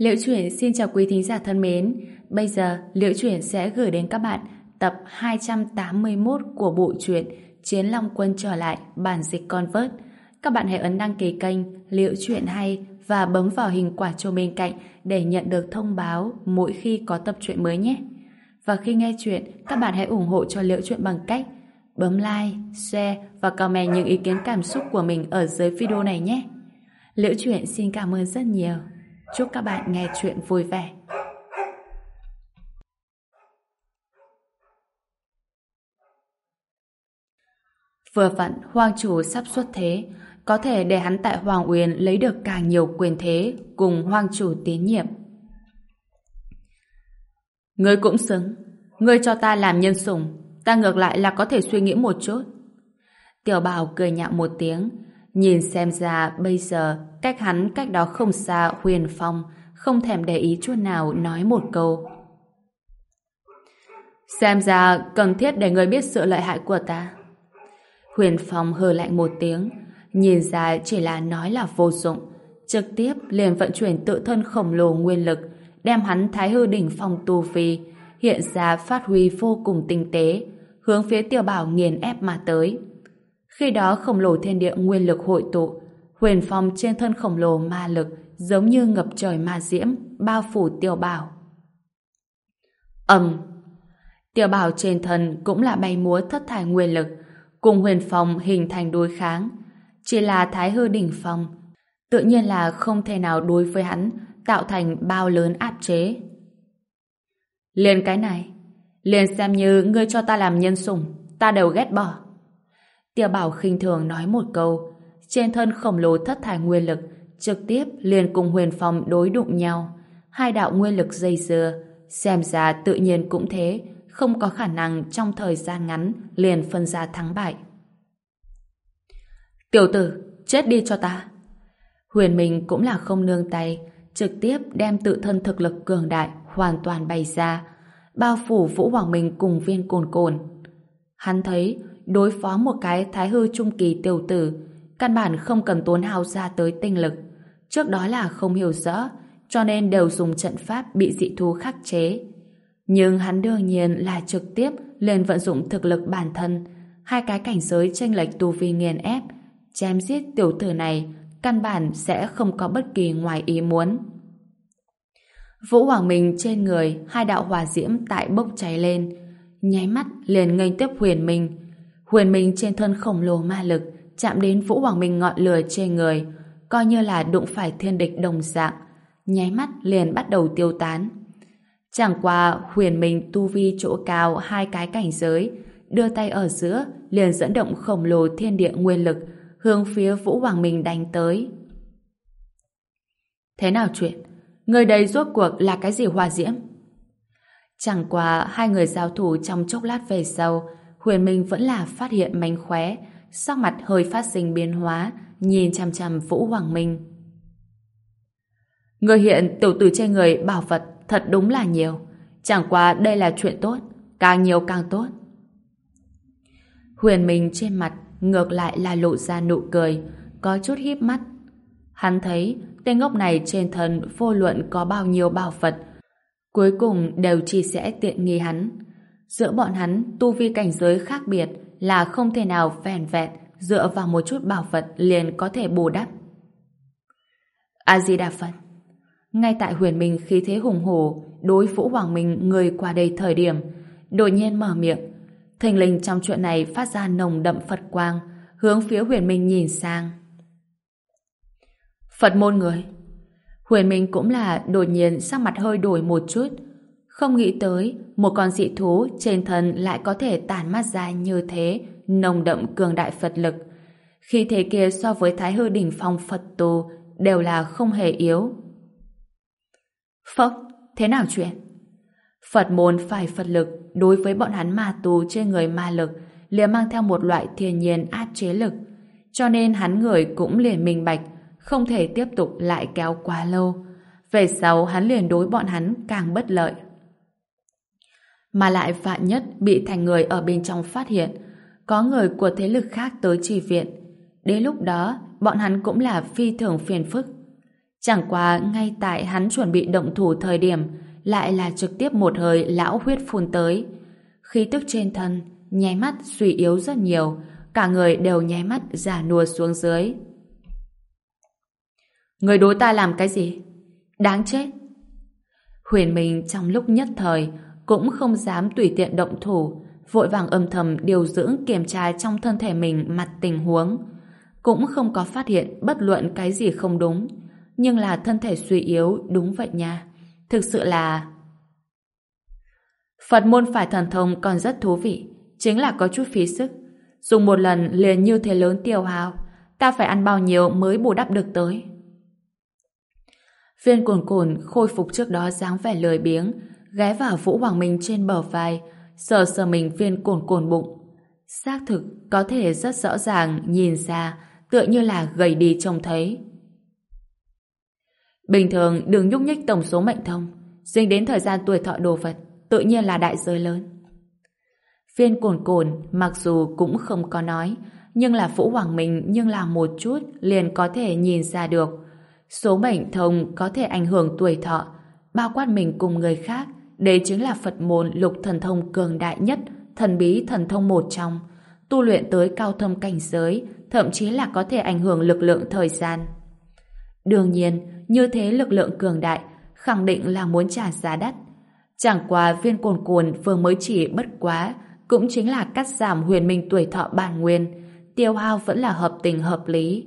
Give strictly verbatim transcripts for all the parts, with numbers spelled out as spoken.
Liễu Chuyện xin chào quý thính giả thân mến. Bây giờ Liễu Chuyện sẽ gửi đến các bạn tập hai trăm tám mươi mốt của bộ truyện Chiến Long Quân trở lại bản dịch Convert. Các bạn hãy ấn đăng ký kênh Liễu Chuyện hay và bấm vào hình quả chuông bên cạnh để nhận được thông báo mỗi khi có tập truyện mới nhé. Và khi nghe chuyện, các bạn hãy ủng hộ cho Liễu Chuyện bằng cách bấm like, share và comment những ý kiến cảm xúc của mình ở dưới video này nhé. Liễu Chuyện xin cảm ơn rất nhiều. Chúc các bạn nghe chuyện vui vẻ. Vừa vặn Hoàng chủ sắp xuất thế, có thể để hắn tại Hoàng Uyên lấy được càng nhiều quyền thế cùng Hoàng chủ tín nhiệm. Ngươi cũng xứng. Ngươi cho ta làm nhân sủng, ta ngược lại là có thể suy nghĩ một chút. Tiểu Bảo cười nhạo một tiếng, nhìn xem ra bây giờ cách hắn cách đó không xa Huyền Phong, không thèm để ý chút nào nói một câu. Xem ra cần thiết để ngươi biết sự lợi hại của ta. Huyền Phong hừ lạnh một tiếng, nhìn ra chỉ là nói là vô dụng, trực tiếp liền vận chuyển tự thân khổng lồ nguyên lực, đem hắn Thái Hư đỉnh phong tu vi hiện ra phát huy vô cùng tinh tế, hướng phía Tiểu Bảo nghiền ép mà tới. Khi đó khổng lồ thiên địa nguyên lực hội tụ, Huyền Phong trên thân khổng lồ ma lực giống như ngập trời ma diễm bao phủ Tiểu Bảo. Ầm, Tiểu Bảo trên thân cũng là bay múa thất thải nguyên lực, cùng Huyền Phong hình thành đối kháng. Chỉ là Thái Hư đỉnh phong, tự nhiên là không thể nào đối với hắn tạo thành bao lớn áp chế. Liền cái này, liền xem như ngươi cho ta làm nhân sủng, ta đều ghét bỏ. Tiểu Bảo khinh thường nói một câu, trên thân khổng lồ thất thải nguyên lực trực tiếp liền cùng Huyền Phong đối đụng nhau. Hai đạo nguyên lực dây dưa, xem ra tự nhiên cũng thế, không có khả năng trong thời gian ngắn liền phân ra thắng bại. Tiểu tử, chết đi cho ta. Huyền Minh cũng là không nương tay, trực tiếp đem tự thân thực lực cường đại hoàn toàn bày ra, bao phủ Vũ Hoàng Minh cùng Viên Cồn Cồn. Hắn thấy đối phó một cái Thái Hư trung kỳ tiểu tử, căn bản không cần tốn hao ra tới tinh lực. Trước đó là không hiểu rõ, cho nên đều dùng trận pháp bị dị thú khắc chế. Nhưng hắn đương nhiên là trực tiếp lên vận dụng thực lực bản thân, hai cái cảnh giới chênh lệch tu vi nghiền ép, chém giết tiểu tử này, căn bản sẽ không có bất kỳ ngoài ý muốn. Vũ Hoàng Minh trên người hai đạo hỏa diễm tại bốc cháy lên, nháy mắt liền nghênh tiếp Huyền Minh. Huyền Minh trên thân khổng lồ ma lực chạm đến Vũ Hoàng Minh ngọn lửa trên người, coi như là đụng phải thiên địch đồng dạng, nháy mắt liền bắt đầu tiêu tán. Chẳng qua Huyền Minh tu vi chỗ cao hai cái cảnh giới, đưa tay ở giữa liền dẫn động khổng lồ thiên địa nguyên lực hướng phía Vũ Hoàng Minh đánh tới. Thế nào chuyện? Người đây rốt cuộc là cái gì hỏa diễm? Chẳng qua hai người giao thủ trong chốc lát về sau, Huyền Minh vẫn là phát hiện mánh khóe, sắc mặt hơi phát sinh biến hóa, nhìn chằm chằm Vũ Hoàng Minh. Người hiện tiểu tử trên người bảo vật thật đúng là nhiều, chẳng qua đây là chuyện tốt, càng nhiều càng tốt. Huyền Minh trên mặt ngược lại là lộ ra nụ cười, có chút híp mắt. Hắn thấy tên ngốc này trên thân vô luận có bao nhiêu bảo vật, cuối cùng đều chỉ sẽ tiện nghi hắn. Giữa bọn hắn tu vi cảnh giới khác biệt là không thể nào vẹn vẹn dựa vào một chút bảo vật liền có thể bù đắp. A Di Đà Phật. Ngay tại Huyền Minh khí thế hùng hổ đối Vũ Hoàng Minh người qua đây thời điểm, đột nhiên mở miệng, thình lình trong chuyện này phát ra nồng đậm Phật quang, hướng phía Huyền Minh nhìn sang. Phật môn người. Huyền Minh cũng là đột nhiên sắc mặt hơi đổi một chút, không nghĩ tới một con dị thú trên thân lại có thể tản mát ra như thế nồng đậm cường đại Phật lực. Khi thế kia so với Thái Hư đỉnh phong Phật tu đều là không hề yếu. Phốc, thế nào chuyện? Phật môn phải Phật lực đối với bọn hắn ma tu trên người ma lực liền mang theo một loại thiên nhiên áp chế lực, cho nên hắn người cũng liền minh bạch không thể tiếp tục lại kéo quá lâu. Về sau hắn liền đối bọn hắn càng bất lợi. Mà lại vạn nhất bị thành người ở bên trong phát hiện, có người của thế lực khác tới trì viện, đến lúc đó bọn hắn cũng là phi thường phiền phức. Chẳng qua ngay tại hắn chuẩn bị động thủ thời điểm lại là trực tiếp một hơi lão huyết phun tới. Khí tức trên thân nháy mắt suy yếu rất nhiều, cả người đều nháy mắt già nua xuống dưới. Người đối ta làm cái gì? Đáng chết! Huyền Minh trong lúc nhất thời cũng không dám tùy tiện động thủ, vội vàng âm thầm điều dưỡng kiểm tra trong thân thể mình mặt tình huống. Cũng không có phát hiện bất luận cái gì không đúng. Nhưng là thân thể suy yếu đúng vậy nha. Thực sự là... Phật môn phải thần thông còn rất thú vị, chính là có chút phí sức. Dùng một lần liền như thế lớn tiêu hao, ta phải ăn bao nhiêu mới bù đắp được tới. Viên Cồn Cồn khôi phục trước đó dáng vẻ lười biếng, ghé vào Vũ Hoàng Minh trên bờ vai, sờ sờ mình Viên Cồn Cồn bụng. Xác thực có thể rất rõ ràng nhìn ra, tựa như là gầy đi trông thấy. Bình thường đừng nhúc nhích tổng số mệnh thông, dính đến thời gian tuổi thọ đồ vật, tự nhiên là đại giới lớn. Viên Cồn Cồn mặc dù cũng không có nói, nhưng là Vũ Hoàng Minh nhưng là một chút liền có thể nhìn ra được. Số mệnh thông có thể ảnh hưởng tuổi thọ, bao quát mình cùng người khác, đây chính là Phật môn lục thần thông cường đại nhất, thần bí thần thông một trong, tu luyện tới cao thâm cảnh giới, thậm chí là có thể ảnh hưởng lực lượng thời gian. Đương nhiên, như thế lực lượng cường đại, khẳng định là muốn trả giá đắt. Chẳng qua Viên Cồn Cồn vừa mới chỉ bất quá, cũng chính là cắt giảm Huyền Minh tuổi thọ bản nguyên, tiêu hao vẫn là hợp tình hợp lý.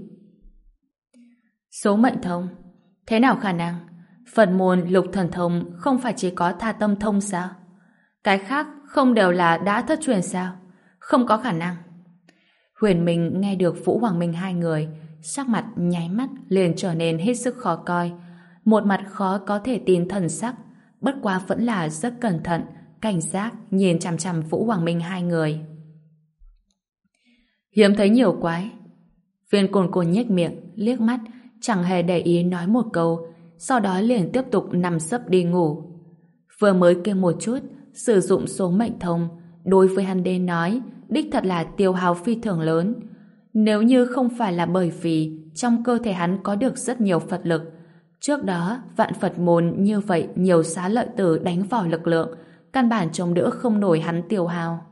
Số mệnh thông, thế nào khả năng? Phật môn lục thần thông không phải chỉ có tha tâm thông sao? Cái khác không đều là đã thất truyền sao? Không có khả năng. Huyền Minh nghe được Vũ Hoàng Minh hai người, sắc mặt nháy mắt liền trở nên hết sức khó coi. Một mặt khó có thể tin thần sắc, bất quá vẫn là rất cẩn thận, cảnh giác nhìn chằm chằm Vũ Hoàng Minh hai người. Hiếm thấy nhiều quái. Viên Cồn Cồn nhếch miệng, liếc mắt, chẳng hề để ý nói một câu, sau đó liền tiếp tục nằm sấp đi ngủ. Vừa mới kêu một chút, sử dụng số mệnh thông, đối với hắn đến nói, đích thật là tiêu hao phi thường lớn. Nếu như không phải là bởi vì trong cơ thể hắn có được rất nhiều Phật lực, trước đó vạn Phật môn như vậy nhiều xá lợi tử đánh vào lực lượng, căn bản chống đỡ không nổi hắn tiêu hao.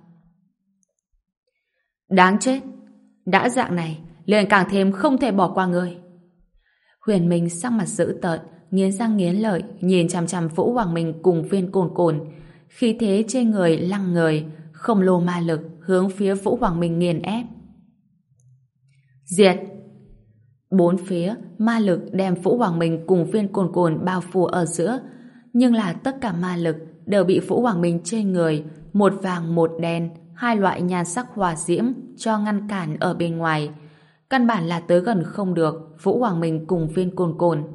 Đáng chết! Đã dạng này, liền càng thêm không thể bỏ qua người. Huyền Minh sắc mặt dữ tợn, nghiến răng nghiến lợi, nhìn chằm chằm Vũ Hoàng Minh cùng Viên Cồn Cồn, khí thế trên người lăng người, khổng lồ ma lực hướng phía Vũ Hoàng Minh nghiền ép. Diệt! Bốn phía ma lực đem Vũ Hoàng Minh cùng Viên Cồn Cồn bao phủ ở giữa, nhưng là tất cả ma lực đều bị Vũ Hoàng Minh trên người một vàng một đen, hai loại nhan sắc hỏa diễm cho ngăn cản ở bên ngoài, căn bản là tới gần không được Vũ Hoàng Minh cùng Viên Cồn Cồn.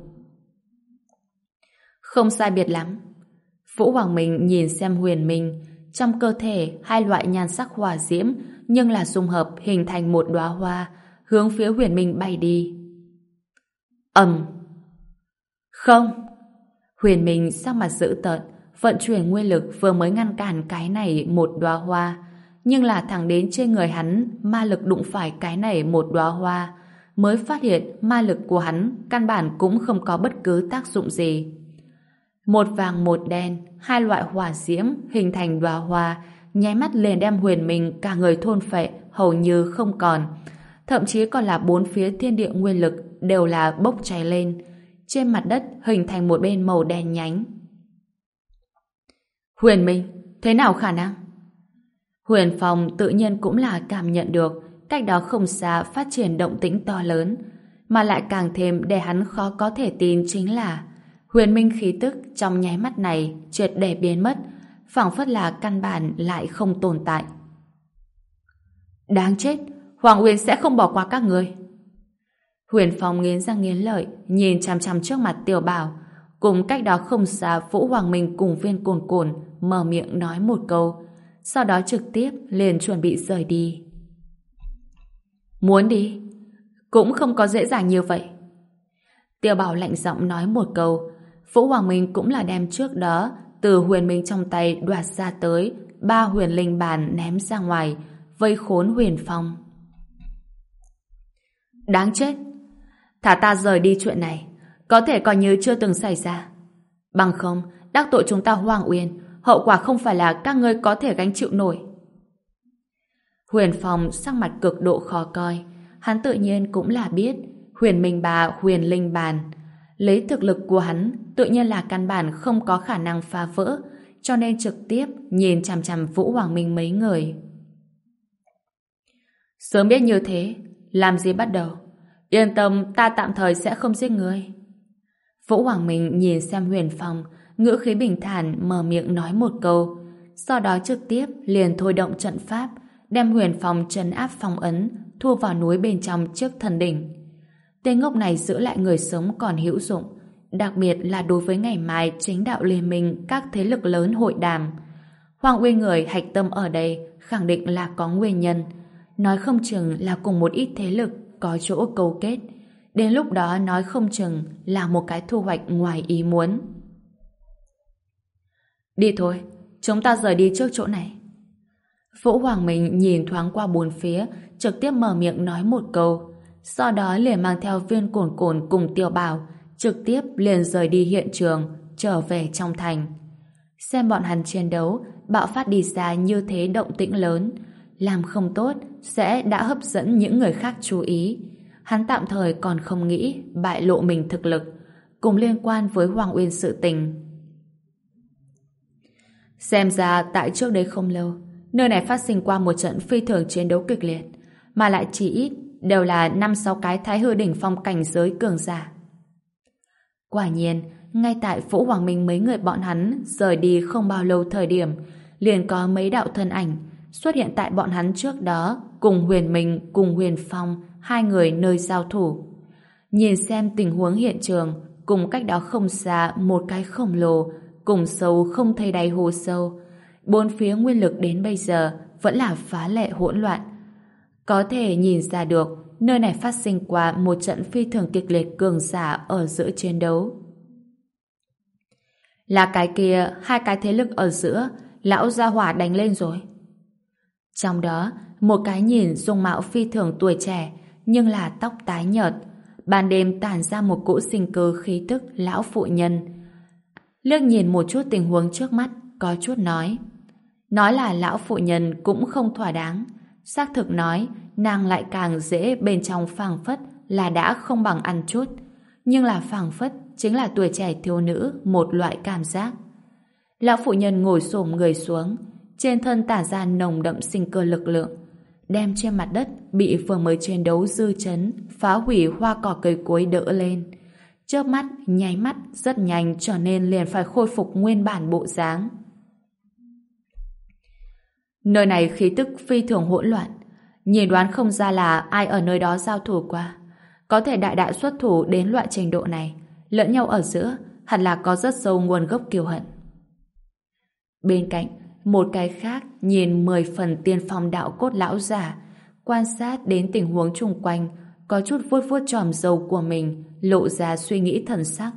Không sai biệt lắm. Vũ Hoàng Minh nhìn xem Huyền Minh, trong cơ thể hai loại nhan sắc hỏa diễm nhưng là dung hợp hình thành một đóa hoa, hướng phía Huyền Minh bay đi. Ầm! Không! Huyền Minh sắc mặt dữ tợn, vận chuyển nguyên lực vừa mới ngăn cản cái này một đóa hoa, nhưng là thẳng đến trên người hắn ma lực đụng phải cái này một đóa hoa, mới phát hiện ma lực của hắn căn bản cũng không có bất cứ tác dụng gì. Một vàng một đen, hai loại hỏa diễm hình thành đóa hoa, nháy mắt liền đem Huyền Minh cả người thôn phệ hầu như không còn, thậm chí còn là bốn phía thiên địa nguyên lực đều là bốc cháy lên, trên mặt đất hình thành một bên màu đen nhánh. Huyền Minh, thế nào khả năng? Huyền Phong tự nhiên cũng là cảm nhận được cách đó không xa phát triển động tĩnh to lớn, mà lại càng thêm để hắn khó có thể tin chính là Huyền Minh khí tức trong nháy mắt này triệt để biến mất, phảng phất là căn bản lại không tồn tại. Đáng chết, Hoàng Uyên sẽ không bỏ qua các người. Huyền Phong nghiến răng nghiến lợi, nhìn chằm chằm trước mặt Tiểu Bảo, cùng cách đó không xa Vũ Hoàng Minh cùng Viên Cồn Cồn mở miệng nói một câu, sau đó trực tiếp liền chuẩn bị rời đi. Muốn đi? Cũng không có dễ dàng như vậy. Tiểu Bảo lạnh giọng nói một câu. Vũ Hoàng Minh cũng là đem trước đó từ Huyền Minh trong tay đoạt ra tới ba huyền linh bàn ném ra ngoài, vây khốn Huyền Phong. Đáng chết! Thả ta rời đi chuyện này. có thể coi như chưa từng xảy ra. Bằng không, đắc tội chúng ta Hoàng Uyên, hậu quả không phải là các ngươi có thể gánh chịu nổi. Huyền Phong sắc mặt cực độ khó coi. Hắn tự nhiên cũng là biết Huyền Minh Bà, Huyền Linh Bàn. Lấy thực lực của hắn, tự nhiên là căn bản không có khả năng phá vỡ, cho nên trực tiếp nhìn chằm chằm Vũ Hoàng Minh mấy người. Sớm biết như thế, làm gì bắt đầu? Yên tâm, ta tạm thời sẽ không giết ngươi. Vũ Hoàng Minh nhìn xem Huyền Phong, ngữ khí bình thản mở miệng nói một câu, sau đó trực tiếp liền thôi động trận pháp, đem Huyền Phong trấn áp phong ấn, thu vào núi bên trong trước thần đỉnh. Tên ngốc này giữ lại người sống còn hữu dụng, đặc biệt là đối với ngày mai chính đạo liên minh các thế lực lớn hội đàm. Hoàng Uyên người hạch tâm ở đây khẳng định là có nguyên nhân, nói không chừng là cùng một ít thế lực có chỗ câu kết. Đến lúc đó nói không chừng là một cái thu hoạch ngoài ý muốn. Đi thôi, chúng ta rời đi trước chỗ này. Vũ Hoàng Minh nhìn thoáng qua bốn phía, trực tiếp mở miệng nói một câu, sau đó liền mang theo Viên Cổn Cổn cùng Tiểu Bảo, trực tiếp liền rời đi hiện trường, trở về trong thành. Xem bọn hắn chiến đấu, bạo phát đi ra như thế động tĩnh lớn, làm không tốt sẽ đã hấp dẫn những người khác chú ý. Hắn tạm thời còn không nghĩ bại lộ mình thực lực, cùng liên quan với Hoàng Uyên sự tình. Xem ra tại trước đây không lâu, nơi này phát sinh qua một trận phi thường chiến đấu kịch liệt, mà lại chỉ ít đều là năm sáu cái thái hư đỉnh phong cảnh giới cường giả. Quả nhiên, ngay tại Vũ Hoàng Minh mấy người bọn hắn rời đi không bao lâu thời điểm, liền có mấy đạo thân ảnh xuất hiện tại bọn hắn trước đó, cùng Huyền Minh cùng Huyền Phong, hai người nơi giao thủ. Nhìn xem tình huống hiện trường, cùng cách đó không xa một cái khổng lồ, cùng sâu không thấy đáy hồ sâu. Bốn phía nguyên lực đến bây giờ vẫn là phá lệ hỗn loạn. Có thể nhìn ra được nơi này phát sinh qua một trận phi thường kịch liệt cường giả ở giữa chiến đấu. Là cái kia, hai cái thế lực ở giữa, lão gia hỏa đánh lên rồi. Trong đó, một cái nhìn dung mạo phi thường tuổi trẻ, nhưng là tóc tái nhợt, ban đêm tản ra một cỗ sinh cơ khí tức lão phụ nhân. Liếc nhìn một chút tình huống trước mắt, có chút nói. Nói là lão phụ nhân cũng không thỏa đáng. Xác thực nói, nàng lại càng dễ bên trong phảng phất là đã không bằng ăn chút. Nhưng là phảng phất chính là tuổi trẻ thiếu nữ một loại cảm giác. Lão phụ nhân ngồi xổm người xuống, trên thân tản ra nồng đậm sinh cơ lực lượng, đem trên mặt đất bị vừa mới chiến đấu dư chấn, phá hủy hoa cỏ cây cối đỡ lên. Chớp mắt, nháy mắt, rất nhanh trở nên liền phải khôi phục nguyên bản bộ dáng. Nơi này khí tức phi thường hỗn loạn, nhìn đoán không ra là ai ở nơi đó giao thủ qua. Có thể đại đại xuất thủ đến loại trình độ này, lẫn nhau ở giữa hẳn là có rất sâu nguồn gốc kiêu hận. Bên cạnh, một cái khác nhìn mười phần tiên phong đạo cốt lão giả, quan sát đến tình huống chung quanh, có chút vuốt vuốt chòm râu của mình, lộ ra suy nghĩ thần sắc.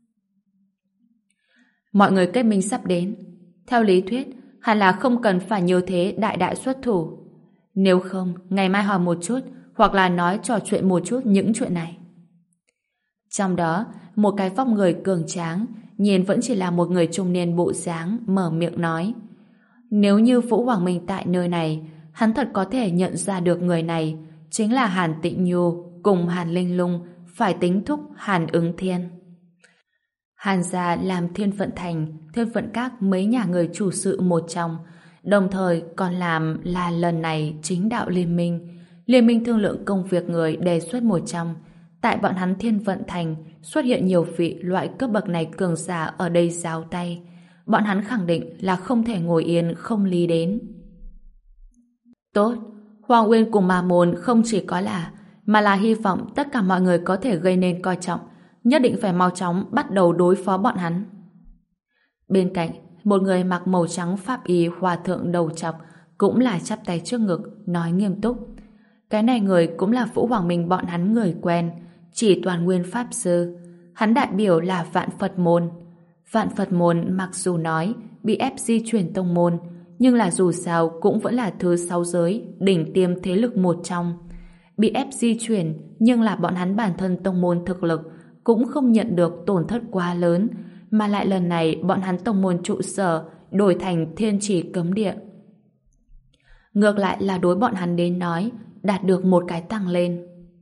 Mọi người kết minh sắp đến, theo lý thuyết hẳn là không cần phải như thế đại đại xuất thủ. Nếu không, ngày mai hỏi một chút, hoặc là nói trò chuyện một chút những chuyện này. Trong đó, một cái vóc người cường tráng, nhìn vẫn chỉ là một người trung niên bộ dáng, mở miệng nói. Nếu như Vũ Hoàng Minh tại nơi này, hắn thật có thể nhận ra được người này chính là Hàn Tịnh Nhu cùng Hàn Linh Lung, phải tính thúc Hàn Ứng Thiên. Hàn gia làm Thiên Vận Thành, Thiên Vận Các mấy nhà người chủ sự một trong, đồng thời còn làm là lần này chính đạo liên minh. Liên minh thương lượng công việc người đề xuất một trong. Tại bọn hắn Thiên Vận Thành xuất hiện nhiều vị loại cấp bậc này cường giả ở đây giao tay. Bọn hắn khẳng định là không thể ngồi yên không lý đến. Tốt, Hoàng Uyên cùng Ma Môn không chỉ có là, mà là hy vọng tất cả mọi người có thể gây nên coi trọng, nhất định phải mau chóng bắt đầu đối phó bọn hắn. Bên cạnh, một người mặc màu trắng pháp y hòa thượng đầu trọc cũng là chắp tay trước ngực, nói nghiêm túc. Cái này người cũng là Vũ Hoàng Minh bọn hắn người quen, chỉ toàn nguyên pháp sư. Hắn đại biểu là Vạn Phật Môn. Vạn Phật Môn mặc dù nói bị ép di chuyển tông môn, nhưng là dù sao cũng vẫn là thứ sáu giới, đỉnh tiêm thế lực một trong. Bị ép di chuyển, nhưng là bọn hắn bản thân tông môn thực lực cũng không nhận được tổn thất quá lớn, mà lại lần này bọn hắn tông môn trụ sở đổi thành thiên trì cấm địa. Ngược lại là đối bọn hắn đến nói, đạt được một cái tăng lên.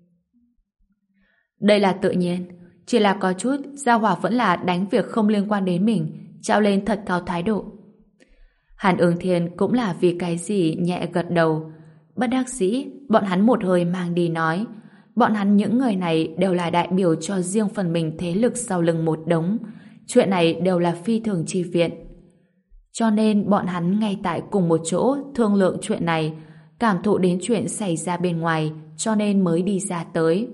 Đây là tự nhiên, chỉ là có chút Gia Hỏa vẫn là đánh việc không liên quan đến mình, trao lên thật cao thái độ. Hàn Ứng Thiên cũng là vì cái gì nhẹ gật đầu. Bất đắc dĩ, bọn hắn một hơi mang đi nói, bọn hắn những người này đều là đại biểu cho riêng phần mình thế lực sau lưng một đống. Chuyện này đều là phi thường chi viện. Cho nên bọn hắn ngay tại cùng một chỗ thương lượng chuyện này, cảm thụ đến chuyện xảy ra bên ngoài, cho nên mới đi ra tới.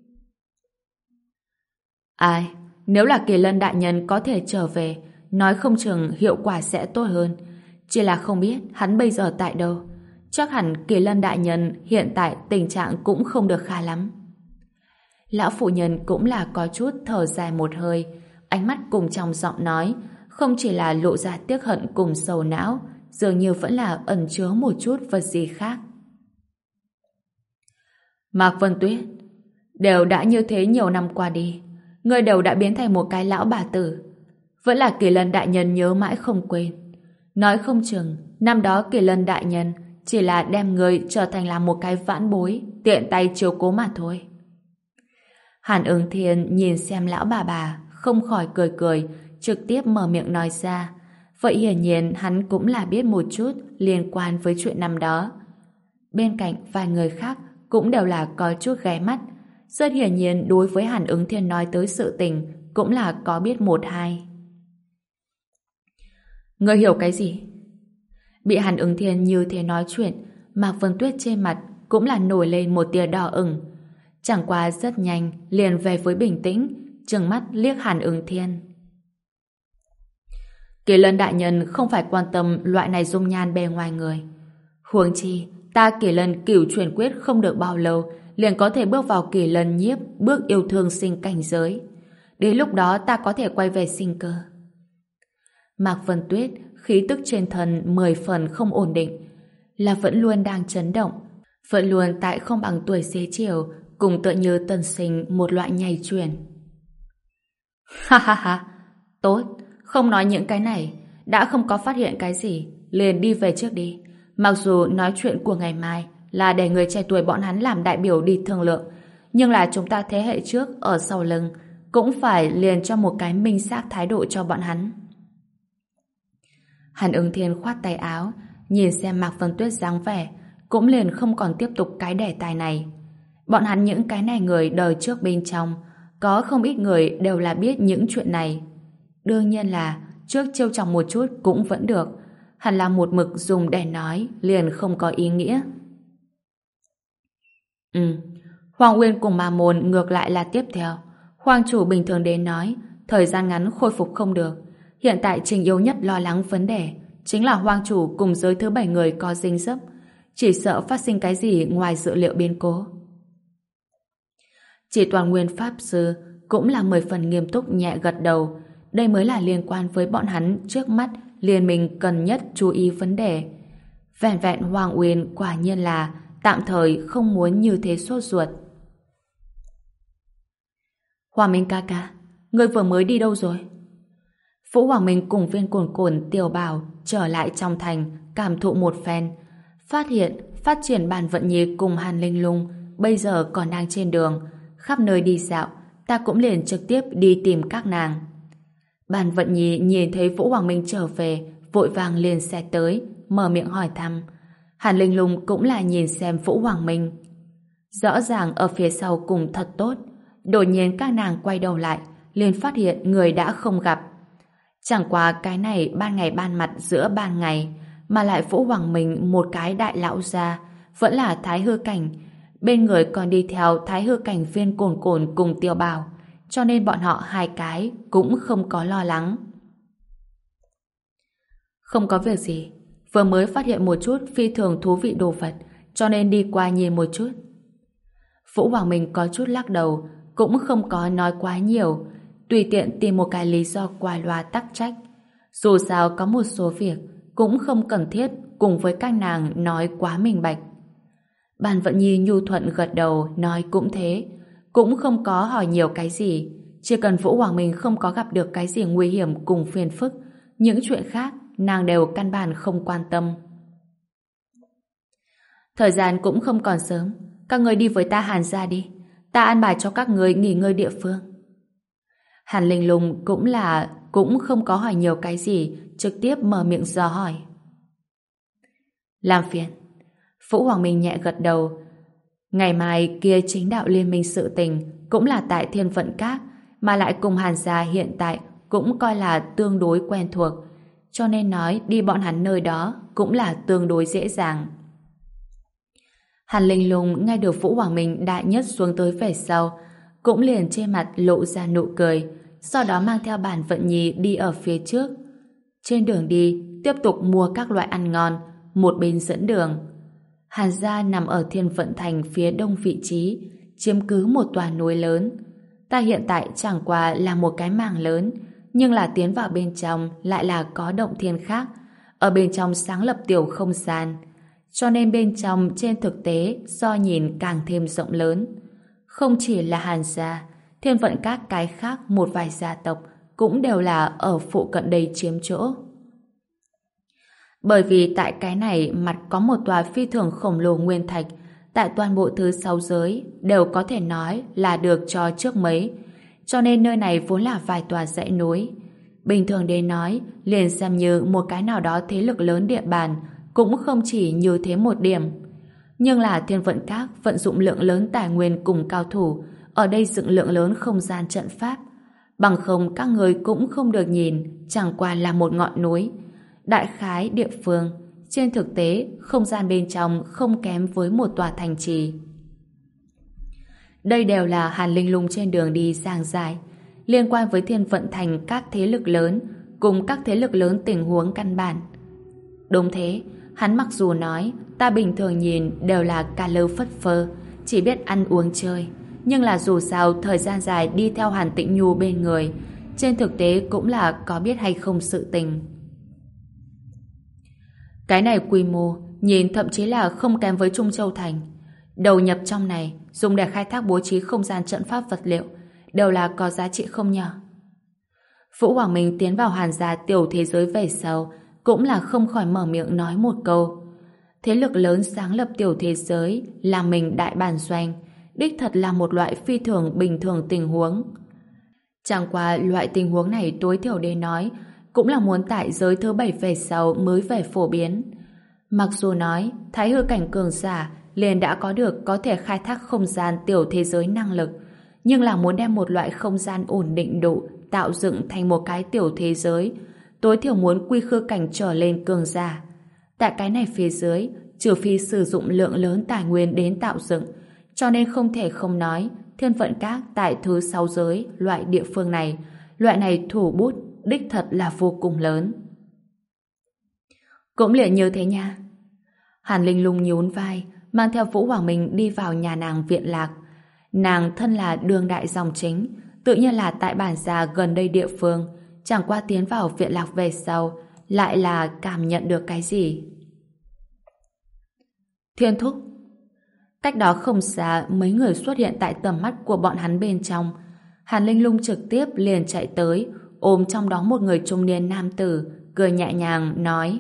Ai, nếu là Kỳ Lân đại nhân có thể trở về, nói không chừng hiệu quả sẽ tốt hơn. Chỉ là không biết hắn bây giờ tại đâu. Chắc hẳn Kỳ Lân đại nhân hiện tại tình trạng cũng không được khá lắm. Lão phụ nhân cũng là có chút thở dài một hơi, ánh mắt cùng trong giọng nói, không chỉ là lộ ra tiếc hận cùng sầu não, dường như vẫn là ẩn chứa một chút vật gì khác. Mạc Vân Tuyết, đều đã như thế nhiều năm qua đi, người đều đã biến thành một cái lão bà tử. Vẫn là Kỳ Lân đại nhân nhớ mãi không quên. Nói không chừng, năm đó Kỳ Lân đại nhân chỉ là đem người trở thành là một cái vãn bối, tiện tay chiếu cố mà thôi. Hàn Ứng Thiên nhìn xem lão bà bà, không khỏi cười cười, trực tiếp mở miệng nói ra. Vậy hiển nhiên hắn cũng là biết một chút liên quan với chuyện năm đó. Bên cạnh vài người khác cũng đều là có chút ghé mắt. Rất hiển nhiên đối với Hàn Ứng Thiên nói tới sự tình cũng là có biết một hai. Ngươi hiểu cái gì? Bị Hàn Ứng Thiên như thế nói chuyện, Mạc Vân Tuyết trên mặt cũng là nổi lên một tia đỏ ửng. Chẳng qua rất nhanh liền về với bình tĩnh, trừng mắt liếc Hàn Ứng Thiên. Kỳ Lân đại nhân không phải quan tâm loại này dung nhan bề ngoài người. Huống chi, ta Kỳ Lân cửu chuyển quyết không được bao lâu liền có thể bước vào Kỳ Lân nhiếp, bước yêu thương sinh cảnh giới. Đến lúc đó ta có thể quay về sinh cơ. Mạc Vân Tuyết khí tức trên thân mười phần không ổn định, là vẫn luôn đang chấn động, vẫn luôn tại không bằng tuổi xế chiều, cùng tựa như tân sinh một loại nhảy chuyển. Ha ha ha, tốt, không nói những cái này, đã không có phát hiện cái gì, liền đi về trước đi. Mặc dù nói chuyện của ngày mai là để người trẻ tuổi bọn hắn làm đại biểu đi thương lượng, nhưng là chúng ta thế hệ trước ở sau lưng cũng phải liền cho một cái minh xác thái độ cho bọn hắn. Hàn Ứng Thiên khoát tay áo, nhìn xem Mạc Vân Tuyết dáng vẻ, cũng liền không còn tiếp tục cái đề tài này. Bọn hắn những cái này người đời trước bên trong, có không ít người đều là biết những chuyện này. Đương nhiên là trước trêu chọc một chút cũng vẫn được, hẳn là một mực dùng để nói liền không có ý nghĩa. Ừ, Hoàng Uyên cùng Ma Môn ngược lại là tiếp theo. Hoàng chủ bình thường đến nói, thời gian ngắn khôi phục không được. Hiện tại Trình Yếu Nhất lo lắng vấn đề chính là Hoàng chủ cùng giới thứ bảy người có dính dấp, chỉ sợ phát sinh cái gì ngoài dự liệu biến cố. Chỉ Toàn Nguyên Pháp Sư cũng là mười phần nghiêm túc nhẹ gật đầu. Đây mới là liên quan với bọn hắn trước mắt liền mình cần nhất chú ý vấn đề. Vẹn vẹn Hoàng Uyên quả nhiên là tạm thời không muốn như thế sốt ruột. Hoàng Minh ca ca, người vừa mới đi đâu rồi? Vũ Hoàng Minh cùng Viên Cồn Cồn Tiểu Bảo trở lại trong thành cảm thụ một phen, phát hiện phát triển Bàn Vận Nhi cùng Hàn Linh Lung bây giờ còn đang trên đường, khắp nơi đi dạo, ta cũng liền trực tiếp đi tìm các nàng. Bàn Vận Nhi nhìn thấy Vũ Hoàng Minh trở về, vội vàng liền xe tới, mở miệng hỏi thăm. Hàn Linh Lung cũng là nhìn xem Vũ Hoàng Minh. Rõ ràng ở phía sau cùng thật tốt, đột nhiên các nàng quay đầu lại, liền phát hiện người đã không gặp. Chẳng qua cái này ban ngày ban mặt giữa ban ngày, mà lại Vũ Hoàng Minh một cái đại lão gia, vẫn là Thái Hư Cảnh, bên người còn đi theo Thái Hư Cảnh Viên Cồn Cồn cùng Tiêu Bảo, cho nên bọn họ hai cái cũng không có lo lắng. Không có việc gì, vừa mới phát hiện một chút phi thường thú vị đồ vật, cho nên đi qua nhìn một chút. Vũ Hoàng Minh có chút lắc đầu, cũng không có nói quá nhiều, tùy tiện tìm một cái lý do qua loa tắc trách. Dù sao có một số việc cũng không cần thiết cùng với các nàng nói quá minh bạch. Bàn Vận Nhi nhu thuận gật đầu nói cũng thế, cũng không có hỏi nhiều cái gì, Chỉ cần Vũ Hoàng Minh không có gặp được cái gì nguy hiểm cùng phiền phức, những chuyện khác nàng đều căn bản không quan tâm. Thời gian cũng không còn sớm, các người đi với ta Hàn gia đi, ta an bài cho các người nghỉ ngơi địa phương. Hàn Linh Lung cũng là cũng không có hỏi nhiều cái gì, trực tiếp mở miệng dò hỏi. Làm phiền. Vũ Hoàng Minh nhẹ gật đầu. Ngày mai kia chính đạo liên minh sự tình cũng là tại Thiên Vận Các, mà lại cùng Hàn gia hiện tại cũng coi là tương đối quen thuộc, cho nên nói đi bọn hắn nơi đó cũng là tương đối dễ dàng. Hàn Linh Lung nghe được Vũ Hoàng Minh đại nhất xuống tới về sau, cũng liền trên mặt lộ ra nụ cười, sau đó mang theo Bản Vận Nhi đi ở phía trước. Trên đường đi, tiếp tục mua các loại ăn ngon, một bên dẫn đường. Hàn gia nằm ở Thiên Vận Thành phía đông vị trí, chiếm cứ một tòa núi lớn. Ta hiện tại chẳng qua là một cái màng lớn, nhưng là tiến vào bên trong lại là có động thiên khác. Ở bên trong sáng lập tiểu không gian, cho nên bên trong trên thực tế do nhìn càng thêm rộng lớn. Không chỉ là Hàn gia, Thiên Vận các cái khác một vài gia tộc cũng đều là ở phụ cận đây chiếm chỗ. Bởi vì tại cái này mặt có một tòa phi thường khổng lồ nguyên thạch, tại toàn bộ thứ sáu giới đều có thể nói là được cho trước mấy, cho nên nơi này vốn là vài tòa dãy núi. Bình thường đến nói, liền xem như một cái nào đó thế lực lớn địa bàn, cũng không chỉ như thế một điểm. Nhưng là Thiên Vận Các vận dụng lượng lớn tài nguyên cùng cao thủ, ở đây dựng lượng lớn không gian trận pháp. Bằng không các người cũng không được nhìn, chẳng qua là một ngọn núi. Đại khái địa phương, trên thực tế, không gian bên trong không kém với một tòa thành trì. Đây đều là Hàn Linh Lung trên đường đi giảng giải, liên quan với Thiên Vận Thành các thế lực lớn, cùng các thế lực lớn tình huống căn bản. Đúng thế, hắn mặc dù nói ta bình thường nhìn đều là cà lơ phất phơ, chỉ biết ăn uống chơi, nhưng là dù sao thời gian dài đi theo Hàn Tĩnh Nhu bên người, trên thực tế cũng là có biết hay không sự tình. Cái này quy mô nhìn thậm chí là không kém với Trung Châu Thành. Đầu nhập trong này dùng để khai thác bố trí không gian trận pháp vật liệu đều là có giá trị không nhỉ? Vũ Hoàng Minh tiến vào Hàn gia tiểu thế giới về sau cũng là không khỏi mở miệng nói một câu. Thế lực lớn sáng lập tiểu thế giới là mình đại bản doanh, đích thật là một loại phi thường bình thường tình huống. Chẳng qua loại tình huống này tối thiểu đến nói cũng là muốn tại giới thứ bảy về sau mới về phổ biến. Mặc dù nói thái hư cảnh cường giả liền đã có được có thể khai thác không gian tiểu thế giới năng lực, nhưng là muốn đem một loại không gian ổn định độ tạo dựng thành một cái tiểu thế giới, tối thiểu muốn quy khư cảnh trở lên cường giả. Tại cái này phía dưới, trừ phi sử dụng lượng lớn tài nguyên đến tạo dựng, cho nên không thể không nói Thiên Vận Các tại thứ sáu giới loại địa phương này, loại này thủ bút đích thật là vô cùng lớn. Cũng liền như thế nha. Hàn Linh Lung nhún vai, mang theo Vũ Hoàng Minh đi vào nhà nàng Viện Lạc. Nàng thân là đương đại dòng chính, tự nhiên là tại bản gia gần đây địa phương, chẳng qua tiến vào Viện Lạc về sau, lại là cảm nhận được cái gì. Thiên Thúc. Cách đó không xa, mấy người xuất hiện tại tầm mắt của bọn hắn bên trong. Hàn Linh Lung trực tiếp liền chạy tới, ôm trong đó một người trung niên nam tử, cười nhẹ nhàng nói: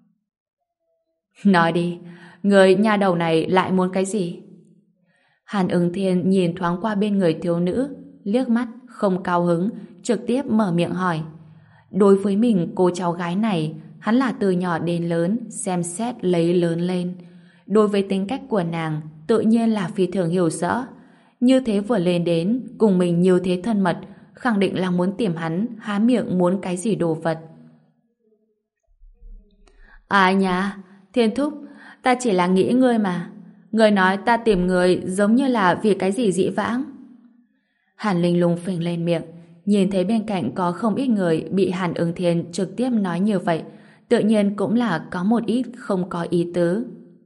Nói đi, người nhà đầu này lại muốn cái gì? Hàn Ứng Thiên nhìn thoáng qua bên người thiếu nữ, liếc mắt không cao hứng, trực tiếp mở miệng hỏi. Đối với mình, cô cháu gái này, hắn là từ nhỏ đến lớn xem xét lấy lớn lên. Đối với tính cách của nàng, tự nhiên là phi thường hiểu rõ. Như thế vừa lên đến, cùng mình như thế thân mật, khẳng định là muốn tìm hắn há miệng muốn cái gì đồ vật. À nha, Thiên Thúc, ta chỉ là nghĩ ngươi mà. Ngươi nói ta tìm người giống như là vì cái gì dĩ vãng. Hàn Linh Lung phình lên miệng, nhìn thấy bên cạnh có không ít người bị Hàn Ứng Thiên trực tiếp nói như vậy, tự nhiên cũng là có một ít không có ý tứ.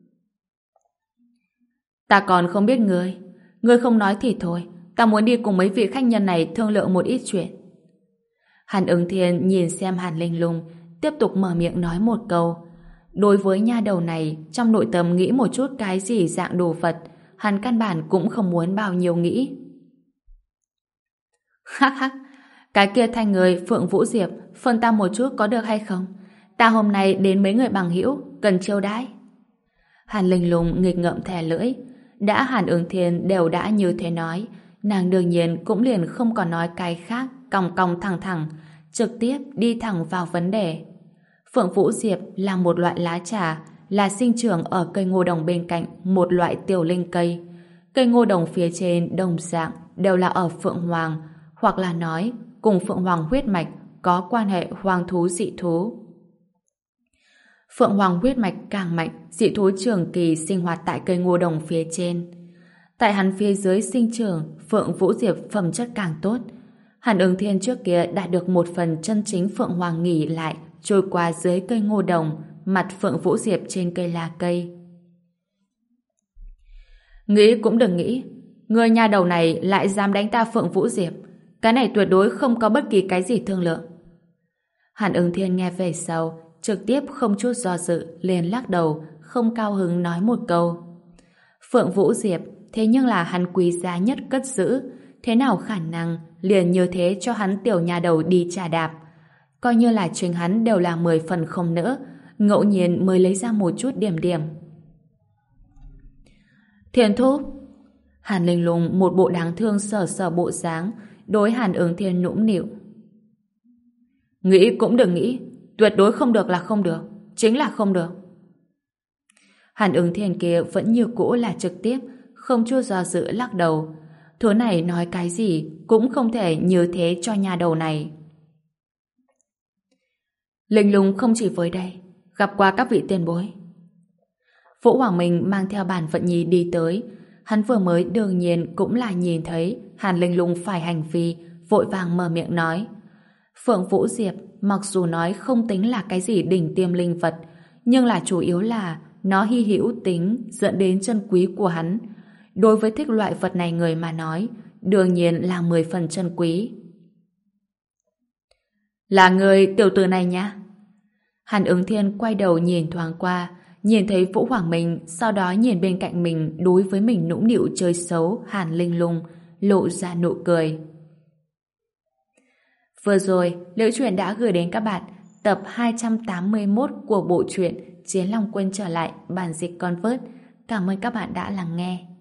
Ta còn không biết ngươi. Ngươi không nói thì thôi, ta muốn đi cùng mấy vị khách nhân này thương lượng một ít chuyện. Hàn Ứng Thiên nhìn xem Hàn Linh Lung, tiếp tục mở miệng nói một câu. Đối với nha đầu này, trong nội tâm nghĩ một chút cái gì dạng đồ vật, hắn căn bản cũng không muốn bao nhiêu nghĩ. Hắc hắc, cái kia thanh người Phượng Vũ Diệp phân ta một chút có được hay không? Ta hôm nay đến mấy người bằng hữu cần chiêu đãi. Hàn Linh Lung nghịch ngợm thè lưỡi. Đã Hàn Ứng Thiên đều đã như thế nói, nàng đương nhiên cũng liền không còn nói cái khác, cong cong thẳng thẳng, trực tiếp đi thẳng vào vấn đề. Phượng Vũ Diệp là một loại lá trà, là sinh trưởng ở cây ngô đồng bên cạnh một loại tiểu linh cây. Cây ngô đồng phía trên đồng dạng đều là ở Phượng Hoàng, hoặc là nói cùng Phượng Hoàng huyết mạch có quan hệ hoàng thú dị thú. Phượng Hoàng huyết mạch càng mạnh, dị thú trường kỳ sinh hoạt tại cây ngô đồng phía trên. Tại hắn phía dưới sinh trưởng, Phượng Vũ Diệp phẩm chất càng tốt. Hàn Ứng Thiên trước kia đã được một phần chân chính Phượng Hoàng nghỉ lại, trôi qua dưới cây ngô đồng, mặt Phượng Vũ Diệp trên cây lá cây. Nghĩ cũng đừng nghĩ, người nhà đầu này lại dám đánh ta Phượng Vũ Diệp. Cái này tuyệt đối không có bất kỳ cái gì thương lượng. Hàn Ứng Thiên nghe về sau, trực tiếp không chút do dự, liền lắc đầu, không cao hứng nói một câu. Phượng Vũ Diệp, thế nhưng là hắn quý giá nhất cất giữ, thế nào khả năng liền như thế cho hắn tiểu nhà đầu đi trà đạp. Coi như là chính hắn đều là mười phần không nữa, ngẫu nhiên mới lấy ra một chút điểm điểm. Thiên Thúc. Hàn Linh Lung một bộ đáng thương sờ sờ bộ dáng, đối Hàn Ứng Thiên nũng nịu. Nghĩ cũng đừng nghĩ, tuyệt đối không được là không được, chính là không được. Hàn Ứng Thiên kia vẫn như cũ là trực tiếp, không chút do dự lắc đầu. Thứ này nói cái gì cũng không thể như thế cho nhà đầu này. Linh Lung không chỉ với đây, gặp qua các vị tiền bối. Vũ Hoàng Minh mang theo bản vận nhi đi tới. Hắn vừa mới đương nhiên cũng là nhìn thấy Hàn Linh Lung phải hành vi, vội vàng mở miệng nói. Phượng Vũ Diệp mặc dù nói không tính là cái gì đỉnh tiêm linh vật, nhưng là chủ yếu là nó hy hữu tính dẫn đến chân quý của hắn. Đối với thích loại vật này người mà nói, đương nhiên là mười phần chân quý. Là người tiểu tử này nhá. Hàn Ứng Thiên quay đầu nhìn thoáng qua, nhìn thấy Vũ Hoàng Minh, sau đó nhìn bên cạnh mình đối với mình nũng nịu chơi xấu Hàn Linh Lung, lộ ra nụ cười. Vừa rồi, Liễu Chuyện đã gửi đến các bạn tập hai trăm tám mươi mốt của bộ truyện Chiến Long Quân trở lại bản dịch Convert. Cảm ơn các bạn đã lắng nghe.